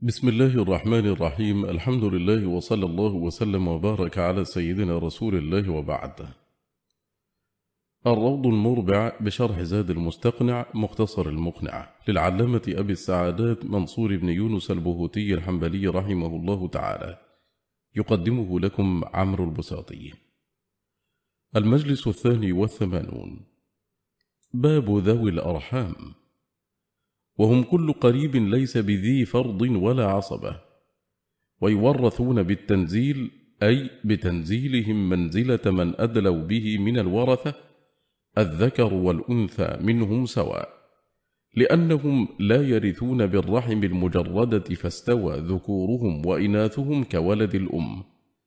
بسم الله الرحمن الرحيم. الحمد لله وصلى الله وسلم وبارك على سيدنا رسول الله وبعد. الروض المربع بشرح زاد المستقنع مختصر المقنع للعلامة أبي السعادات منصور بن يونس البهوتي الحنبلي رحمه الله تعالى، يقدمه لكم عمرو البساطي. المجلس 82. باب ذوي الأرحام، وهم كل قريب ليس بذي فرض ولا عصبة، ويورثون بالتنزيل، أي بتنزيلهم منزلة من أدلوا به من الورثة، الذكر والأنثى منهم سواء، لأنهم لا يرثون بالرحم المجردة، فاستوى ذكورهم وإناثهم كولد الأم،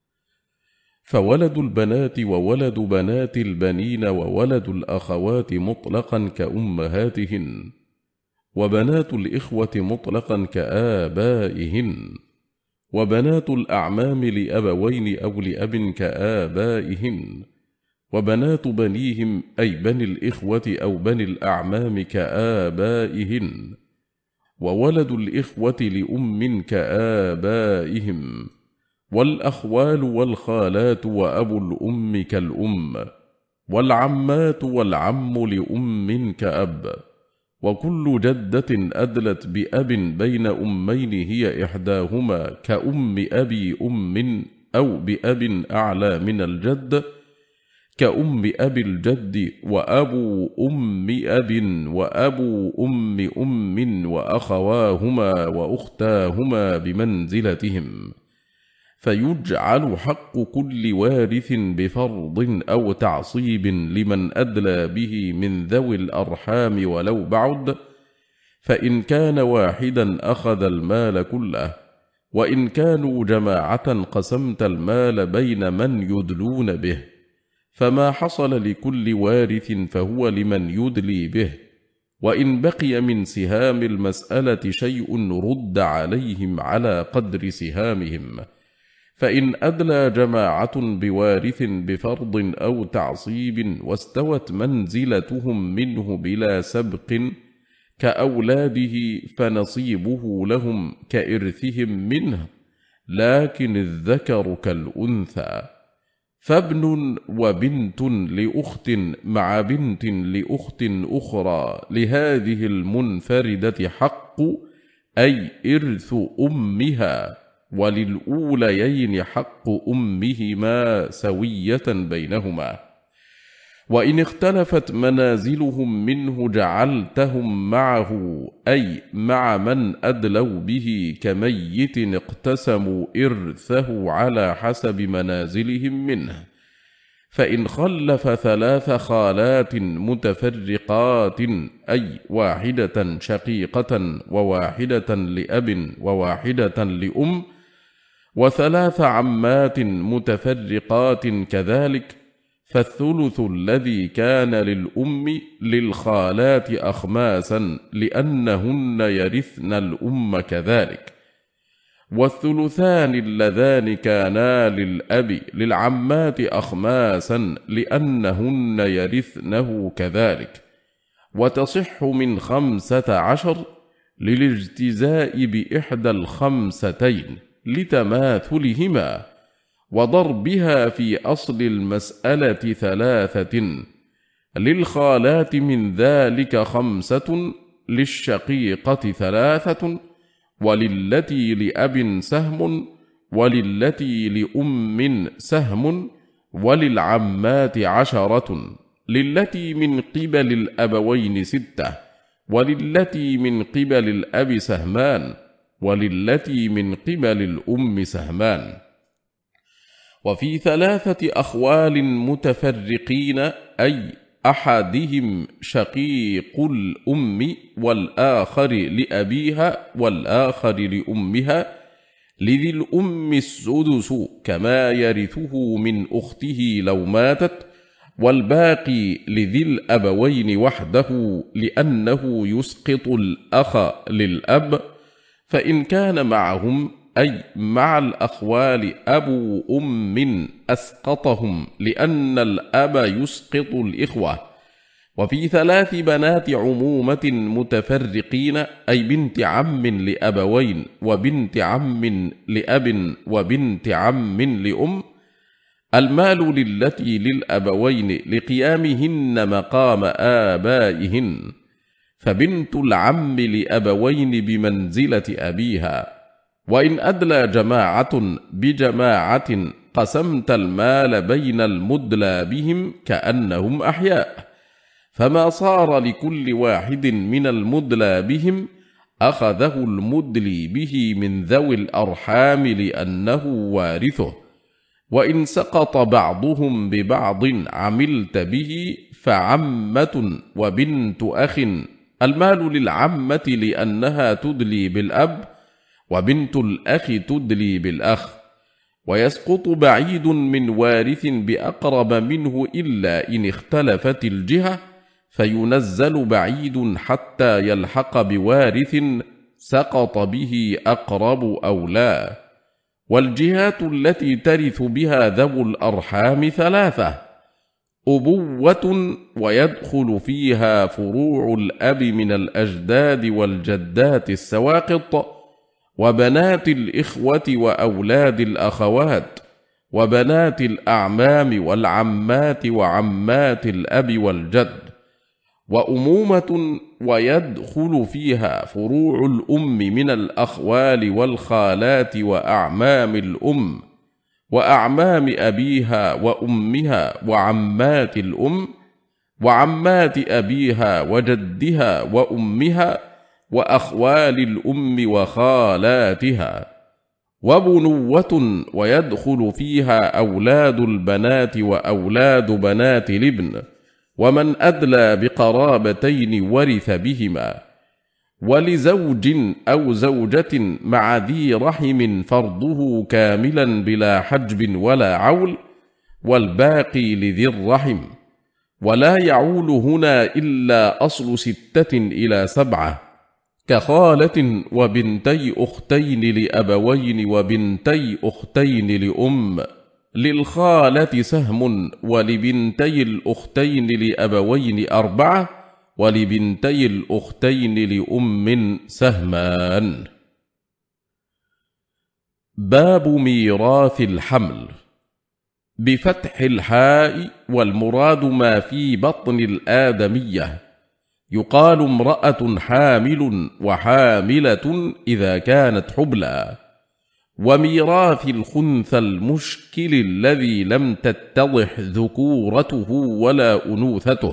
فولد البنات وولد بنات البنين وولد الأخوات مطلقا كأمهاتهن، وبنات الإخوة مطلقا كآبائهن، وبنات الأعمام لأبوين أو لأب كآبائهن، وبنات بنيهم أي بني الإخوة أو بني الأعمام كآبائهن، وولد الإخوة لأم كآبائهم، والأخوال والخالات وأبو الأم كالأم، والعمات والعم لأم كأب، وكل جدة أدلت بأب بين أمين هي إحداهما كأم أبي أم أو بأب أعلى من الجد، كأم أبي الجد وأبو أم أب وأبو أم وأخواهما وأختاهما بمنزلتهم، فيجعل حق كل وارث بفرض أو تعصيب لمن أدلى به من ذوي الأرحام ولو بعد، فإن كان واحدا أخذ المال كله، وإن كانوا جماعة قسمت المال بين من يدلون به، فما حصل لكل وارث فهو لمن يدلي به، وإن بقي من سهام المسألة شيء رد عليهم على قدر سهامهم، فإن أدلى جماعة بوارث بفرض أو تعصيب واستوت منزلتهم منه بلا سبق كأولاده، فنصيبه لهم كإرثهم منه، لكن الذكر كالأنثى، فابن وبنت لأخت مع بنت لأخت أخرى لهذه المنفردة حق، أي إرث أمها، وللأوليين حق أمهما سوية بينهما، وإن اختلفت منازلهم منه جعلتهم معه، أي مع من أدلوا به كميت اقتسموا إرثه على حسب منازلهم منه، فإن خلف 3 خالات متفرقات، أي واحدة شقيقة وواحدة لأب وواحدة لأم، و3 عمات متفرقات كذلك، فالثلث الذي كان للأم للخالات أخماسا، لأنهن يرثن الأم كذلك، والثلثان اللذان كانا للأب للعمات أخماسا، لأنهن يرثنه كذلك، وتصح من 15 للاجتزاء بإحدى الخمستين لتماثلهما، وضربها في أصل المسألة 3، للخالات من ذلك 5، للشقيقة 3، وللتي لأب سهم، وللتي لأم سهم، وللعمات 10، للتي من قبل الأبوين 6، وللتي من قبل الأب سهمان، وللتي من قبل الأم سهمان. وفي 3 أخوال متفرقين، أي أحدهم شقيق الأم والآخر لأبيها والآخر لأمها، لذي الأم السدس كما يرثه من أخته لو ماتت، والباقي لذي الأبوين وحده، لأنه يسقط الأخ للأب، فإن كان معهم أي مع الأخوال أبو أم أسقطهم، لأن الأب يسقط الإخوة، وفي 3 بنات عمومة متفرقين، أي بنت عم لأبوين وبنت عم لأب وبنت عم لأم، المال للتي للأبوين لقيامهن مقام آبائهن، فبنت العم لأبوين بمنزلة أبيها، وإن أدلى جماعة بجماعة قسمت المال بين المدلى بهم كأنهم أحياء، فما صار لكل واحد من المدلى بهم أخذه المدلي به من ذوي الأرحام لأنه وارثه، وإن سقط بعضهم ببعض عملت به، فعمة وبنت أخ المال للعمة لأنها تدلي بالأب، وبنت الأخ تدلي بالأخ، ويسقط بعيد من وارث بأقرب منه إلا إن اختلفت الجهة، فينزل بعيد حتى يلحق بوارث سقط به أقرب أو لا. والجهات التي ترث بها ذو الأرحام 3: أبوة، ويدخل فيها فروع الأب من الأجداد والجدات السواقط، وبنات الإخوة وأولاد الأخوات، وبنات الأعمام والعمات وعمات الأب والجد، وأمومة، ويدخل فيها فروع الأم من الأخوال والخالات وأعمام الأم، وأعمام أبيها وأمها وعمات الأم، وعمات أبيها وجدها وأمها، وأخوال الأم وخالاتها، وبنوة، ويدخل فيها أولاد البنات وأولاد بنات الابن، ومن أدلى بقرابتين ورث بهما، ولزوج أو زوجة مع ذي رحم فرضه كاملا بلا حجب ولا عول، والباقي لذي الرحم، ولا يعول هنا إلا أصل 6 إلى 7، كخالة وبنتي أختين لأبوين وبنتي أختين لأم، للخالة سهم، ولبنتي الأختين لأبوين 4، ولبنتي الأختين لأم سهمان. باب ميراث الحمل بفتح الحاء، والمراد ما في بطن الآدمية، يقال امرأة حامل وحاملة إذا كانت حبلى. وميراث الخنثى المشكل الذي لم تتضح ذكورته ولا أنوثته،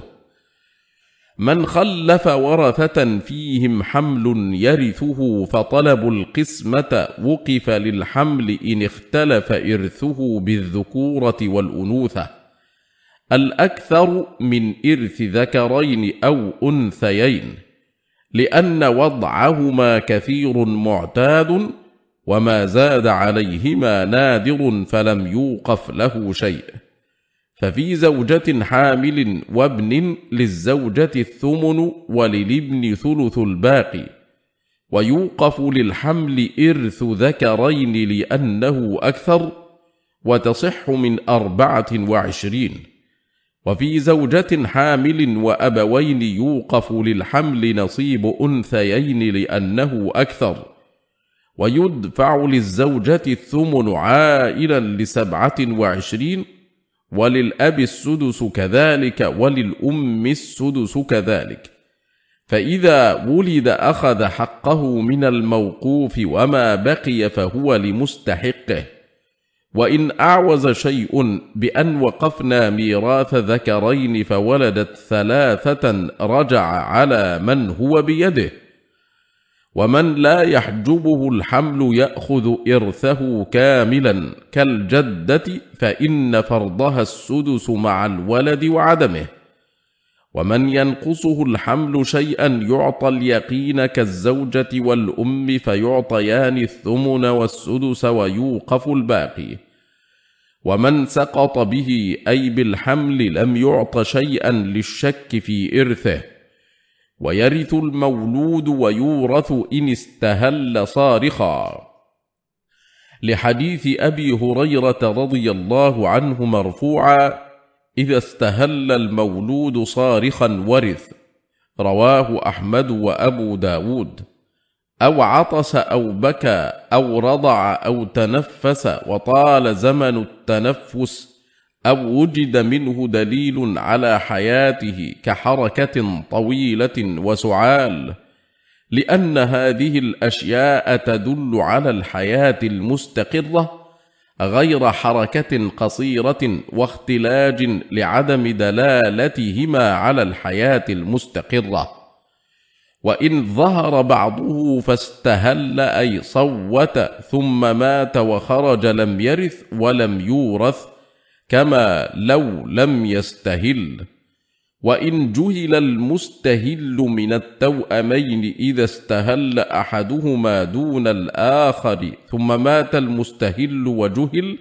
من خلف ورثة فيهم حمل يرثه، فطلب القسمة وقف للحمل إن اختلف إرثه بالذكورة والأنوثة، الأكثر من إرث ذكرين أو أنثيين، لأن وضعهما كثير معتاد، وما زاد عليهما نادر فلم يوقف له شيء. ففي زوجة حامل وابن للزوجة 8 وللابن ثلث الباقي، ويوقف للحمل إرث ذكرين لأنه أكثر، وتصح من 24. وفي زوجة حامل وأبوين يوقف للحمل نصيب أنثيين لأنه أكثر، ويدفع للزوجة 8 عائلا ل27، وللأب السدس كذلك، وللأم السدس كذلك. فإذا ولد أخذ حقه من الموقوف، وما بقي فهو لمستحقه. وإن أعوز شيء بأن وقفنا ميراث ذكرين فولدت 3 رجع على من هو بيده. ومن لا يحجبه الحمل يأخذ إرثه كاملا كالجدة، فإن فرضها السدس مع الولد وعدمه. ومن ينقصه الحمل شيئا يعطى اليقين كالزوجة والأم، فيعطيان 8 والسدس ويوقف الباقي. ومن سقط به أي بالحمل لم يعط شيئا للشك في إرثه. ويرث المولود ويورث إن استهل صارخا، لحديث أبي هريرة رضي الله عنه مرفوعا: إذا استهل المولود صارخا ورث، رواه أحمد وأبو داود. أو عطس أو بكى أو رضع أو تنفس وطال زمن التنفس أو وجد منه دليل على حياته كحركة طويلة وسعال، لأن هذه الأشياء تدل على الحياة المستقرة غير حركة قصيرة واختلاج لعدم دلالتهما على الحياة المستقرة. وإن ظهر بعضه فاستهل أي صوت ثم مات وخرج لم يرث ولم يورث، كما لو لم يستهل. وإن جهل المستهل من التوأمين إذا استهل أحدهما دون الآخر ثم مات المستهل وجهل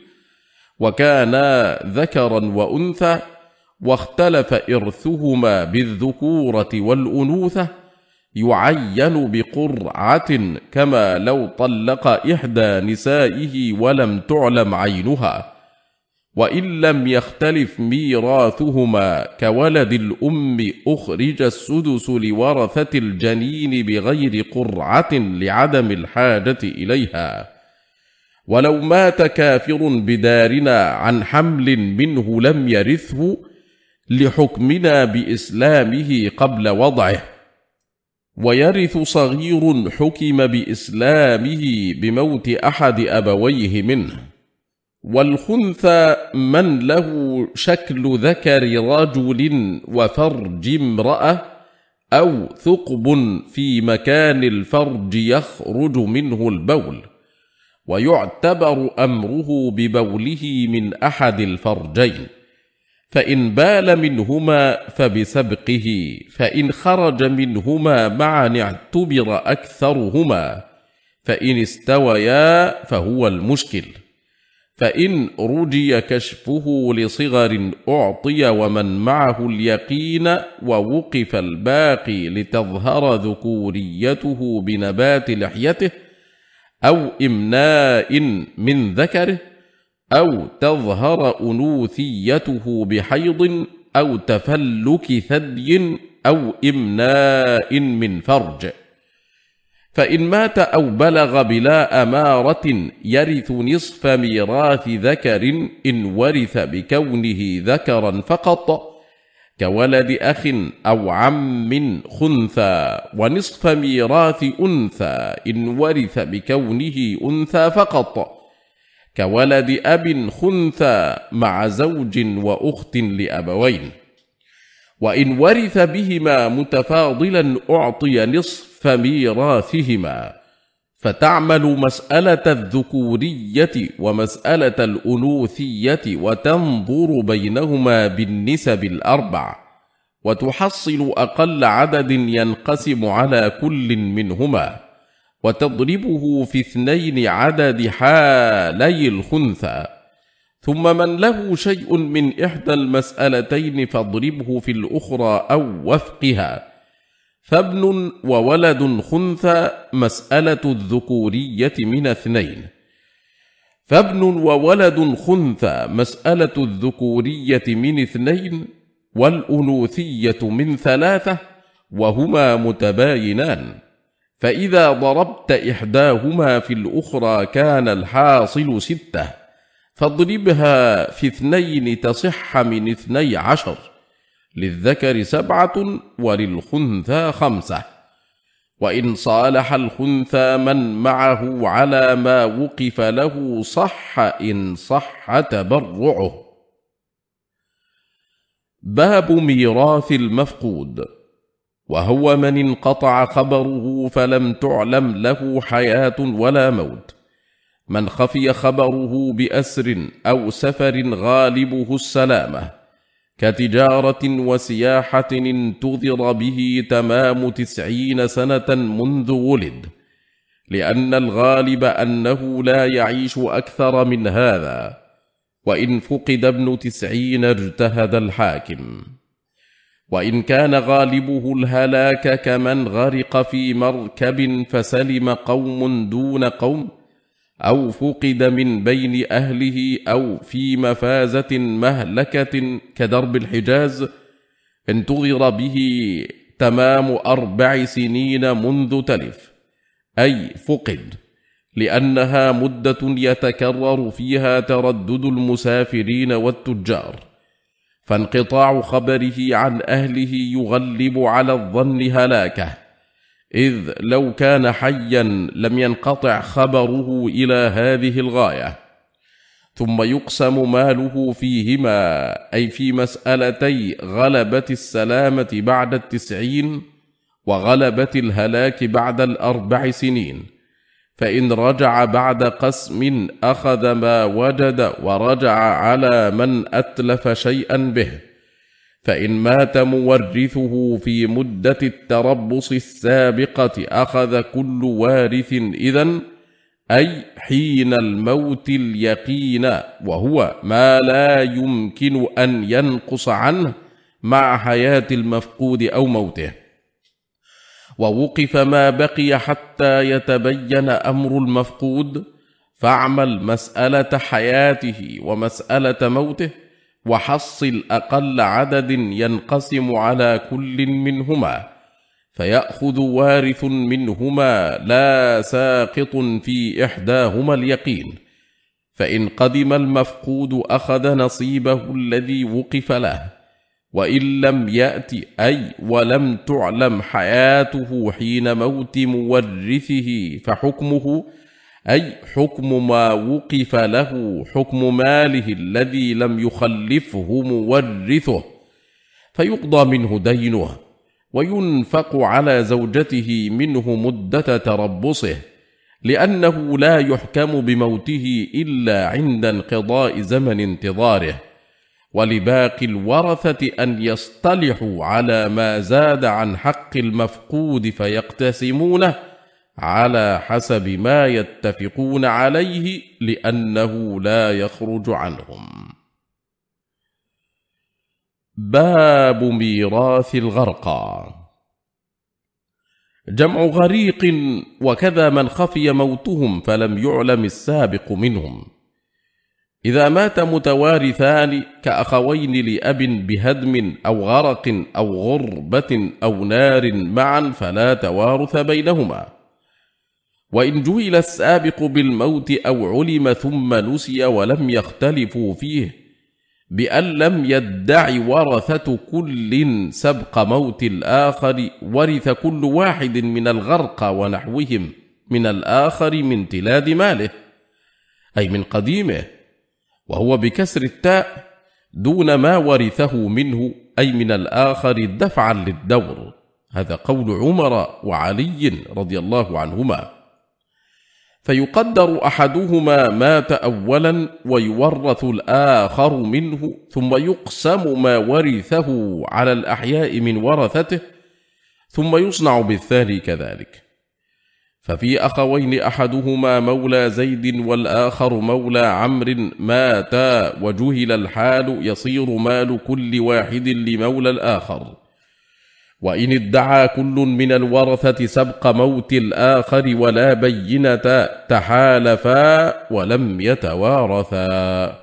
وكانا ذكرا وأنثى واختلف إرثهما بالذكورة والأنوثة، يعين بقرعة كما لو طلق إحدى نسائه ولم تعلم عينها. وإن لم يختلف ميراثهما كولد الأم أخرج السدس لورثة الجنين بغير قرعة لعدم الحاجة إليها. ولو مات كافر بدارنا عن حمل منه لم يرثه لحكمنا بإسلامه قبل وضعه، ويرث صغير حكم بإسلامه بموت أحد أبويه منه. والخنثى من له شكل ذكر رجل وفرج امرأة أو ثقب في مكان الفرج يخرج منه البول، ويعتبر أمره ببوله من أحد الفرجين، فإن بال منهما فبسبقه، فإن خرج منهما معا اعتبر أكثرهما، فإن استويا فهو المشكل. فإن رجي كشفه لصغر أعطي ومن معه اليقين ووقف الباقي لتظهر ذكوريته بنبات لحيته أو إمناء من ذكره أو تظهر أنوثيته بحيض أو تفلك ثدي أو إمناء من فرج. فإن مات أو بلغ بلا أمارة يرث نصف ميراث ذكر إن ورث بكونه ذكرا فقط كولد أخ أو عم خنثى، ونصف ميراث أنثى إن ورث بكونه أنثى فقط كولد أب خنثى مع زوج وأخت لأبوين. وإن ورث بهما متفاضلا أعطي نصف ميراثهما، فتعمل مسألة الذكورية ومسألة الأنوثية وتنظر بينهما بالنسب الأربع، وتحصل أقل عدد ينقسم على كل منهما، وتضربه في 2 عدد حالي الخنثى. ثم من له شيء من إحدى المسألتين فاضربه في الأخرى أو وفقها. فابن وولد خنثى مسألة الذكورية من 2، فابن وولد خنثى مسألة الذكورية من 2، والأنوثية من 3، وهما متباينان. فإذا ضربت إحداهما في الأخرى كان الحاصل 6، فاضربها في 2 تصح من 12، للذكر 7 وللخنثى 5. وإن صالح الخنثى من معه على ما وقف له صح إن صح تبرعه. باب ميراث المفقود، وهو من انقطع خبره فلم تعلم له حياة ولا موت، من خفي خبره بأسر أو سفر غالبه السلامة، كتجارة وسياحة انتظر به تمام 90 سنة منذ ولد، لأن الغالب أنه لا يعيش أكثر من هذا، وإن فقد ابن 90 اجتهد الحاكم. وإن كان غالبه الهلاك كمن غرق في مركب فسلم قوم دون قوم، أو فقد من بين أهله أو في مفازة مهلكة كدرب الحجاز انتظر به تمام 4 سنين منذ تلف، أي فقد، لأنها مدة يتكرر فيها تردد المسافرين والتجار، فانقطاع خبره عن أهله يغلب على الظن هلاكه، إذ لو كان حيا لم ينقطع خبره إلى هذه الغاية. ثم يقسم ماله فيهما، أي في مسألتي غلبة السلامة بعد 90 وغلبة الهلاك بعد 4 سنين، فإن رجع بعد قسم أخذ ما وجد ورجع على من أتلف شيئا به، فإن مات مورثه في مدة التربص السابقة أخذ كل وارث إذن، أي حين الموت اليقين، وهو ما لا يمكن أن ينقص عنه مع حياة المفقود أو موته. ووقف ما بقي حتى يتبين أمر المفقود، فاعمل مسألة حياته ومسألة موته، وحصل أقل عدد ينقسم على كل منهما، فيأخذ وارث منهما لا ساقط في إحداهما اليقين، فإن قدم المفقود أخذ نصيبه الذي وقف له، وإن لم يأت، أي ولم تعلم حياته حين موت مورثه، فحكمه، أي حكم ما وقف له، حكم ماله الذي لم يخلفه مورثه، فيقضى منه دينه، وينفق على زوجته منه مدة تربصه، لأنه لا يحكم بموته إلا عند انقضاء زمن انتظاره، ولباقي الورثة أن يصطلحوا على ما زاد عن حق المفقود فيقتسمونه على حسب ما يتفقون عليه، لأنه لا يخرج عنهم. باب ميراث الغرقى. جمع غريق، وكذا من خفي موتهم فلم يعلم السابق منهم. إذا مات متوارثان كأخوين لأب بهدم أو غرق أو غربة أو نار معا فلا توارث بينهما. وإن جهل السابق بالموت أو علم ثم نسي ولم يختلفوا فيه بأن لم يدع ورثة كل سبق موت الآخر، ورث كل واحد من الغرق ونحوهم من الآخر من تلاد ماله، أي من قديمه، وهو بكسر التاء دون ما ورثه منه، أي من الآخر دفعا للدور. هذا قول عمر وعلي رضي الله عنهما. فيقدر أحدهما مات أولا ويورث الآخر منه، ثم يقسم ما ورثه على الأحياء من ورثته، ثم يصنع بالثاني كذلك. ففي أخوين أحدهما مولى زيد والآخر مولى عمرو ماتا وجهل الحال، يصير مال كل واحد لمولى الآخر. وإن ادعى كل من الورثة سبق موت الآخر ولا بينة تحالفا ولم يتوارثا.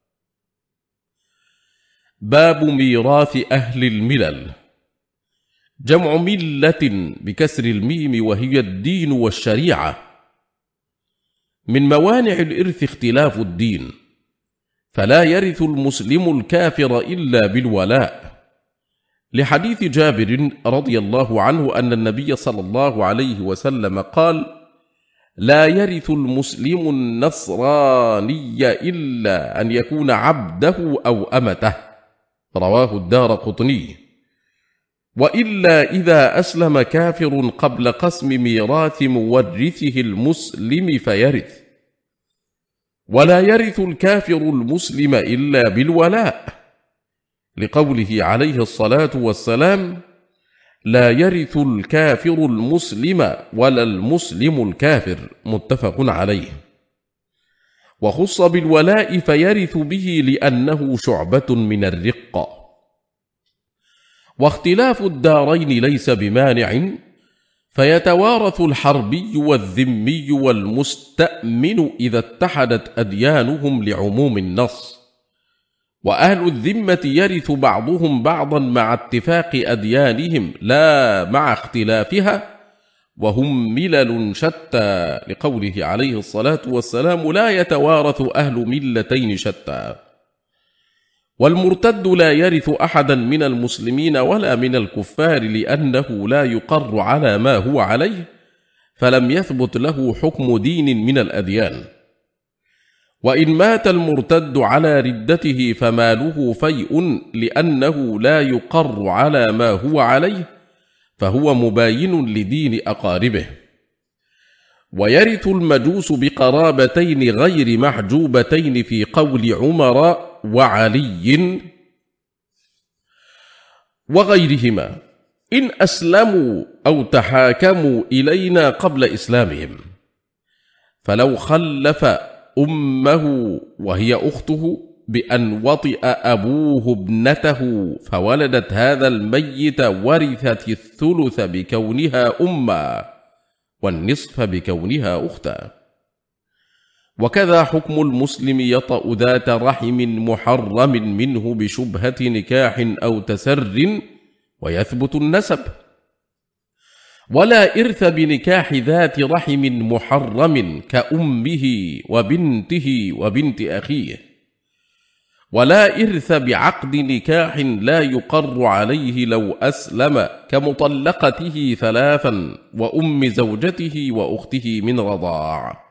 باب ميراث أهل الملل. جمع ملة بكسر الميم، وهي الدين والشريعة. من موانع الإرث اختلاف الدين، فلا يرث المسلم الكافر إلا بالولاء، لحديث جابر رضي الله عنه أن النبي صلى الله عليه وسلم قال: لا يرث المسلم النصراني إلا أن يكون عبده أو أمته، رواه الدارقطني. وإلا إذا أسلم كافر قبل قسم ميراث مورثه المسلم فيرث. ولا يرث الكافر المسلم إلا بالولاء، لقوله عليه الصلاة والسلام: لا يرث الكافر المسلم ولا المسلم الكافر، متفق عليه. وخص بالولاء فيرث به لأنه شعبة من الرق. واختلاف الدارين ليس بمانع، فيتوارث الحربي والذمي والمستأمن إذا اتحدت أديانهم لعموم النص، وأهل الذمة يرث بعضهم بعضا مع اتفاق أديانهم لا مع اختلافها، وهم ملل شتى، لقوله عليه الصلاة والسلام: لا يتوارث أهل ملتين شتى. والمرتد لا يرث أحدا من المسلمين ولا من الكفار، لأنه لا يقر على ما هو عليه، فلم يثبت له حكم دين من الأديان. وإن مات المرتد على ردته فماله فيء، لأنه لا يقر على ما هو عليه، فهو مباين لدين أقاربه. ويرث المجوس بقرابتين غير محجوبتين في قول عمر وعلي وغيرهما إن أسلموا أو تحاكموا إلينا قبل إسلامهم، فلو خلف أمه وهي أخته بأن وطئ أبوه ابنته فولدت هذا الميت، ورثت الثلث بكونها أمًا والنصف بكونها أختا. وكذا حكم المسلم يطأ ذات رحم محرم منه بشبهة نكاح أو تسر ويثبت النسب. ولا إرث بنكاح ذات رحم محرم كأمه وبنته وبنت أخيه. ولا إرث بعقد نكاح لا يقر عليه لو أسلم كمطلقته ثلاثا وأم زوجته وأخته من رضاع.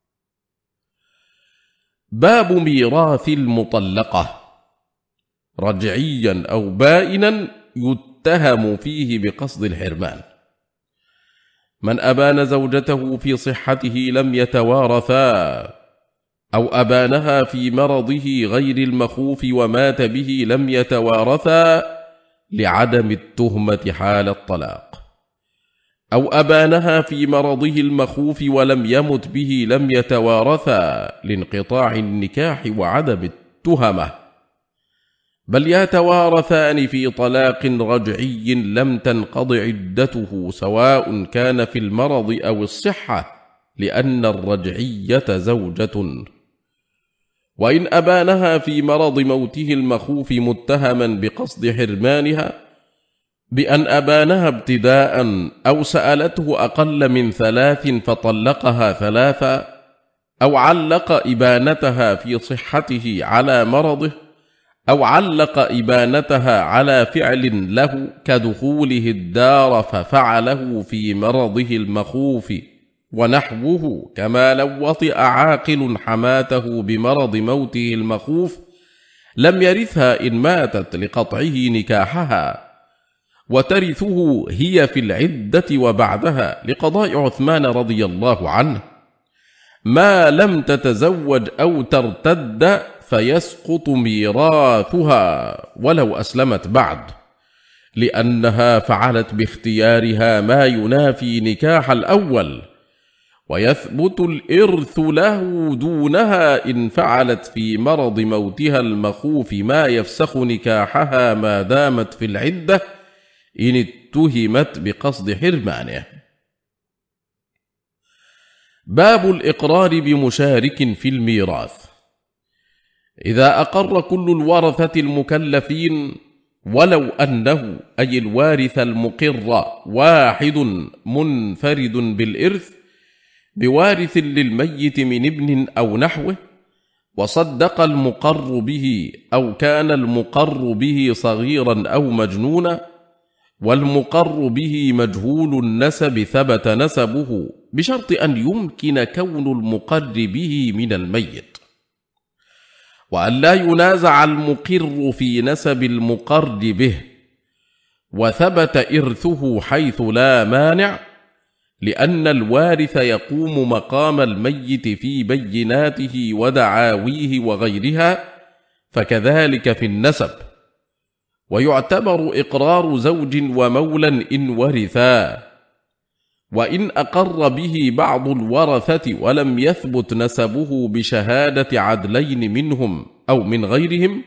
باب ميراث المطلقة رجعيا أو بائنا يتهم فيه بقصد الحرمان. من أبان زوجته في صحته لم يتوارثا، أو أبانها في مرضه غير المخوف ومات به لم يتوارثا لعدم التهمة حال الطلاق، أو أبانها في مرضه المخوف ولم يمت به لم يتوارثا لانقطاع النكاح وعدم التهمة، بل يتوارثان في طلاق رجعي لم تنقض عدته، سواء كان في المرض أو الصحة، لأن الرجعية زوجة. وإن أبانها في مرض موته المخوف متهما بقصد حرمانها بأن أبانها ابتداء، أو سألته أقل من 3 فطلقها 3، أو علق إبانتها في صحته على مرضه، أو علق إبانتها على فعل له كدخوله الدار ففعله في مرضه المخوف ونحوه، كما لو وطئ عاقل حماته بمرض موته المخوف لم يرثها إن ماتت لقطعه نكاحها، وترثه هي في العدة وبعدها، لقضاء عثمان رضي الله عنه: ما لم تتزوج أو ترتد فيسقط ميراثها ولو أسلمت بعد، لأنها فعلت باختيارها ما ينافي نكاح الأول، ويثبت الإرث له دونها إن فعلت في مرض موتها المخوف ما يفسخ نكاحها ما دامت في العدة إن اتهمت بقصد حرمانه. باب الإقرار بمشارك في الميراث. إذا أقر كل الورثة المكلفين ولو أنه أي الوارث المقر واحد منفرد بالإرث بوارث للميت من ابن أو نحوه، وصدق المقر به أو كان المقر به صغيرا أو مجنونا، والمقر به مجهول النسب ثبت نسبه بشرط أن يمكن كون المقر به من الميت، وأن لا ينازع المقر في نسب المقر به، وثبت إرثه حيث لا مانع، لأن الوارث يقوم مقام الميت في بيناته ودعاويه وغيرها، فكذلك في النسب. ويعتبر إقرار زوج ومولى إن ورثا، وإن أقر به بعض الورثة ولم يثبت نسبه بشهادة عدلين منهم أو من غيرهم،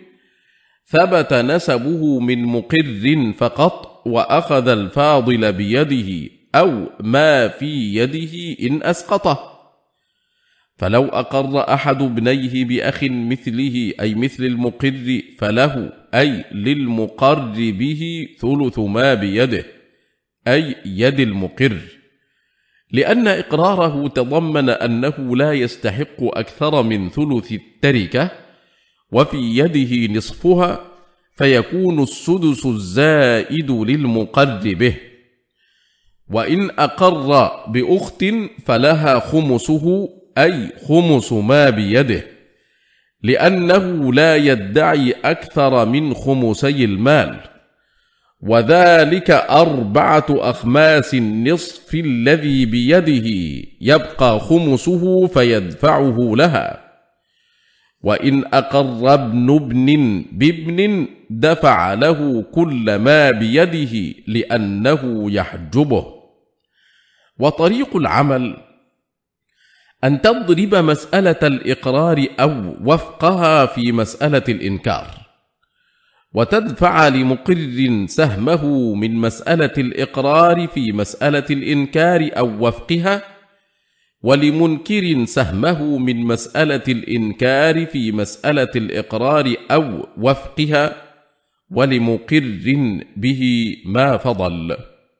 ثبت نسبه من مقر فقط، وأخذ الفاضل بيده أو ما في يده إن أسقطه. فلو أقر أحد ابنيه بأخ مثله أي مثل المقر فله أي للمقر به ثلث ما بيده أي يد المقر، لأن إقراره تضمن أنه لا يستحق أكثر من ثلث التركة وفي يده نصفها، فيكون السدس الزائد للمقر به. وإن أقر بأخت فلها خمسه أي خمس ما بيده، لأنه لا يدعي أكثر من خمسي المال، وذلك 4/5 النصف الذي بيده، يبقى خمسه فيدفعه لها. وإن أقر ابن بابن دفع له كل ما بيده لأنه يحجبه. وطريق العمل أن تضرب مسألة الإقرار أو وفقها في مسألة الإنكار، وتدفع لمقر سهمه من مسألة الإقرار في مسألة الإنكار أو وفقها، ولمنكر سهمه من مسألة الإنكار في مسألة الإقرار أو وفقها، ولمقر به ما فضل.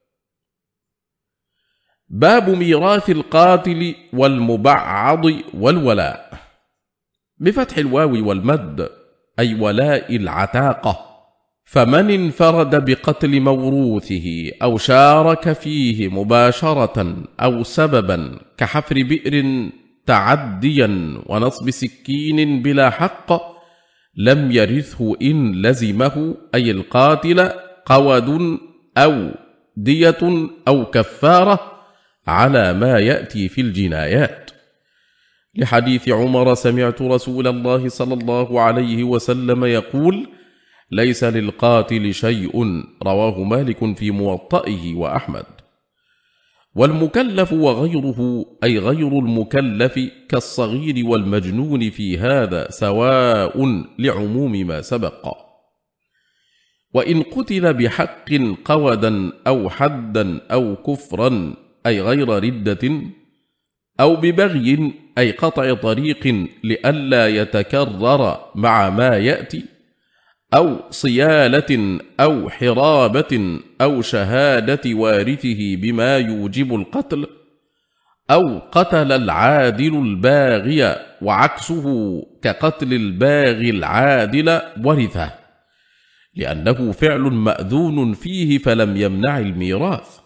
باب ميراث القاتل والمبعض والولاء، بفتح الواو والمد، أي ولاء العتاقة. فمن انفرد بقتل موروثه أو شارك فيه مباشرة أو سببا كحفر بئر تعديا ونصب سكين بلا حق لم يرثه إن لزمه أي القاتل قود أو دية أو كفارة على ما يأتي في الجنايات، لحديث عمر: سمعت رسول الله صلى الله عليه وسلم يقول: ليس للقاتل شيء، رواه مالك في موطئه وأحمد. والمكلف وغيره أي غير المكلف كالصغير والمجنون في هذا سواء لعموم ما سبق. وإن قتل بحق قودا أو حدا أو كفرا أي غير ردة، أو ببغي أي قطع طريق لئلا يتكرر مع ما يأتي، أو صيالة أو حرابة أو شهادة وارثه بما يوجب القتل، أو قتل العادل الباغي وعكسه كقتل الباغي العادل ورثه، لأنه فعل مأذون فيه فلم يمنع الميراث.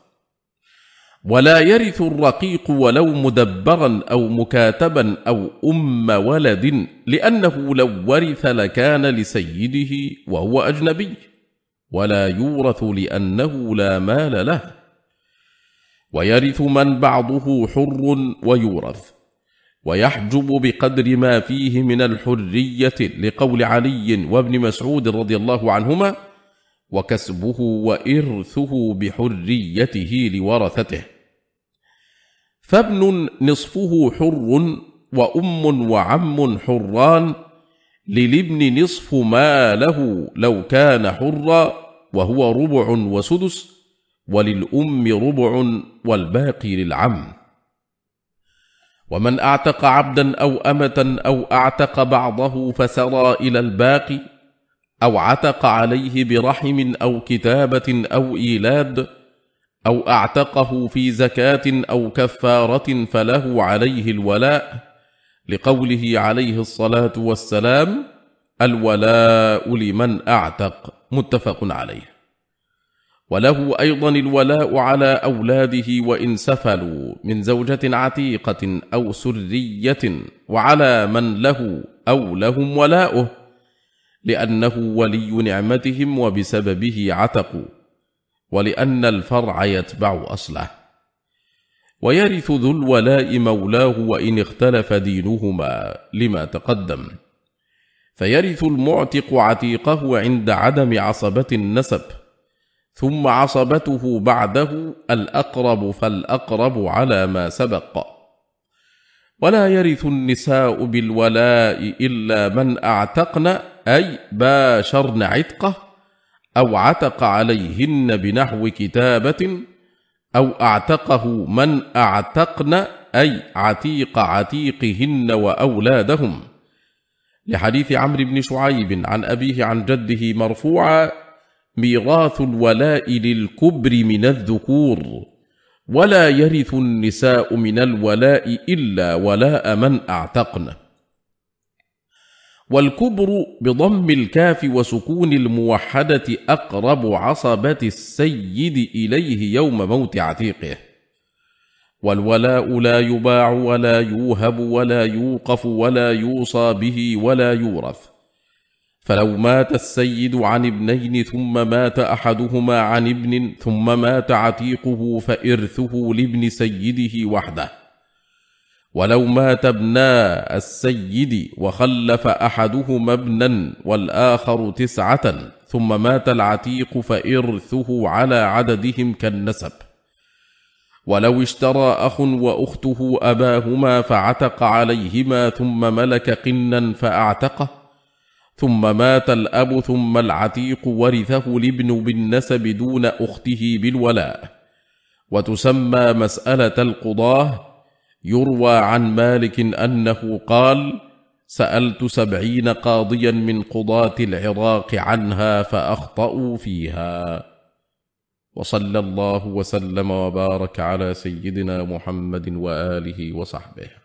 ولا يرث الرقيق ولو مدبرا أو مكاتبا أو ولد، لأنه لو ورث لكان لسيده وهو أجنبي، ولا يورث لأنه لا مال له. ويرث من بعضه حر ويورث، ويحجب بقدر ما فيه من الحرية، لقول علي وابن مسعود رضي الله عنهما: وكسبه وإرثه بحريته لورثته. فابن نصفه حر، وأم وعم حران، للابن نصف ما له لو كان حرا وهو ربع وسدس، وللأم ربع والباقي للعم. ومن أعتق عبدا أو أمة أو أعتق بعضه فسرى إلى الباقي، أو عتق عليه برحم أو كتابة أو إيلاد، أو أعتقه في زكاة أو كفارة فله عليه الولاء، لقوله عليه الصلاة والسلام: الولاء لمن أعتق، متفق عليه. وله أيضا الولاء على أولاده وإن سفلوا من زوجة عتيقة أو سرية، وعلى من له أو لهم ولاؤه، لأنه ولي نعمتهم وبسببه عتقوا، ولأن الفرع يتبع أصله. ويرث ذو الولاء مولاه وإن اختلف دينهما، لما تقدم. فيرث المعتق عتيقه عند عدم عصبة النسب، ثم عصبته بعده الأقرب فالأقرب على ما سبق. ولا يرث النساء بالولاء إلا من أعتقن أي باشرن عتقه، أو عتق عليهن بنحو كتابة، أو أعتقه من أعتقن، أي عتيق عتيقهن وأولادهم، لحديث عمرو بن شعيب عن أبيه عن جده مرفوعا: ميراث الولاء للكبر من الذكور، ولا يرث النساء من الولاء إلا ولاء من أعتقن. والكبر بضم الكاف وسكون الموحدة أقرب عصبة السيد إليه يوم موت عتيقه. والولاء لا يباع ولا يوهب ولا يوقف ولا يوصى به ولا يورث. فلو مات السيد عن ابنين ثم مات أحدهما عن ابن ثم مات عتيقه فإرثه لابن سيده وحده. ولو مات ابنا السيد وخلف أحدهما ابنا والآخر 9 ثم مات العتيق فإرثه على عددهم كالنسب. ولو اشترى أخ وأخته أباهما فعتق عليهما ثم ملك قنا فأعتقه، ثم مات الأب ثم العتيق ورثه الابن بالنسب دون أخته بالولاء. وتسمى مسألة القضاة. يروى عن مالك أنه قال: سألت 70 قاضيا من قضاة العراق عنها فأخطأوا فيها. وصلى الله وسلم وبارك على سيدنا محمد وآله وصحبه.